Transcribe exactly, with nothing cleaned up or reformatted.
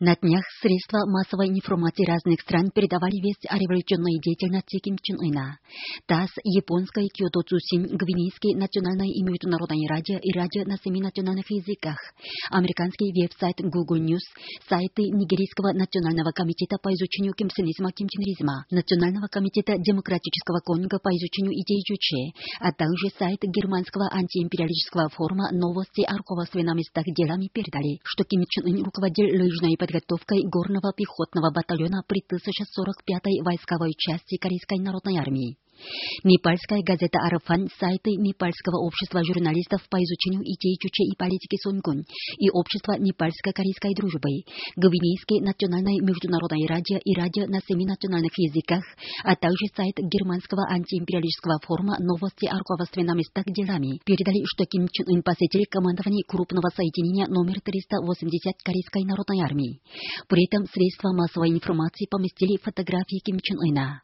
На днях средства массовой информации разных стран передавали весть о революционной деятельности Ким Чен Ына. ТАСС, японское Киото Цусин, гвинейский национальное и международное радио и радио на семи национальных языках, американский веб-сайт Google News, сайты Нигерийского национального комитета по изучению кимсенизма, кимченризма, Национального комитета демократического конга по изучению идей Джуче, а также сайт германского антиимпериалистического форума «Новости о руководстве на местах делами» передали, что Ким Чен Ын руководил лыжной подготовкой горного пехотного батальона при тысяча сорок пятой войсковой части Корейской народной армии. Непальская газета «Арафан», сайты Непальского общества журналистов по изучению идей Чуче и политики Сонгун и общество Непальско-корейской дружбы, Гвинейский национальное международное радио и радио на семи национальных языках, а также сайт германского антиимпериалистического форума «Новости о руководстве на местах делами» передали, что Ким Чен Ын посетил командование крупного соединения номер триста восемьдесят Корейской народной армии. При этом средства массовой информации поместили фотографии Ким Чен Ына.